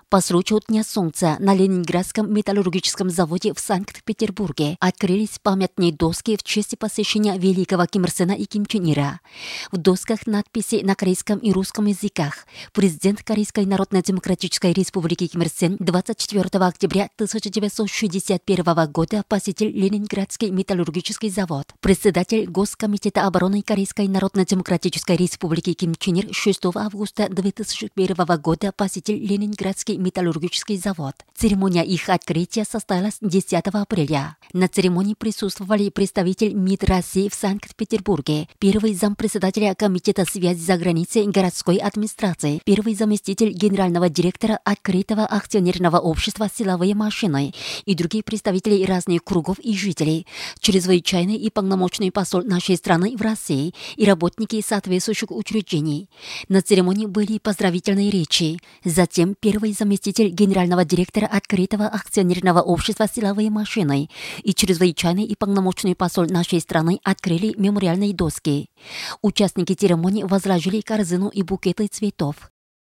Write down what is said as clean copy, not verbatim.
По случаю Дня Солнца на Ленинградском металлургическом заводе в Санкт-Петербурге открылись памятные доски в честь посещения великого Ким Ир Сена и Ким Чен Ира. В досках надписи на корейском и русском языках. Президент Корейской Народно-Демократической Республики Ким Ир Сен 24 октября 1961 года посетил Ленинградский металлургический завод. Председатель Госкомитета обороны Корейской Народно-Демократической Республики Ким Чен Ир 6 августа 2001 года посетил Ленинградский металлургический завод. Церемония их открытия состоялась 10 апреля. На церемонии присутствовали представитель МИД России в Санкт-Петербурге, первый зампредседателя Комитета связи за границей городской администрации, первый заместитель генерального директора открытого акционерного общества «Силовые машины» и другие представители разных кругов и жителей, чрезвычайный и полномочный посол нашей страны в России и работники соответствующих учреждений. На церемонии были поздравительные речи. Затем первый заместитель генерального директора открытого акционерного общества «Силовые машины» и чрезвычайный и полномочный посол нашей страны открыли мемориальные доски. Участники церемонии возложили корзину и букеты цветов.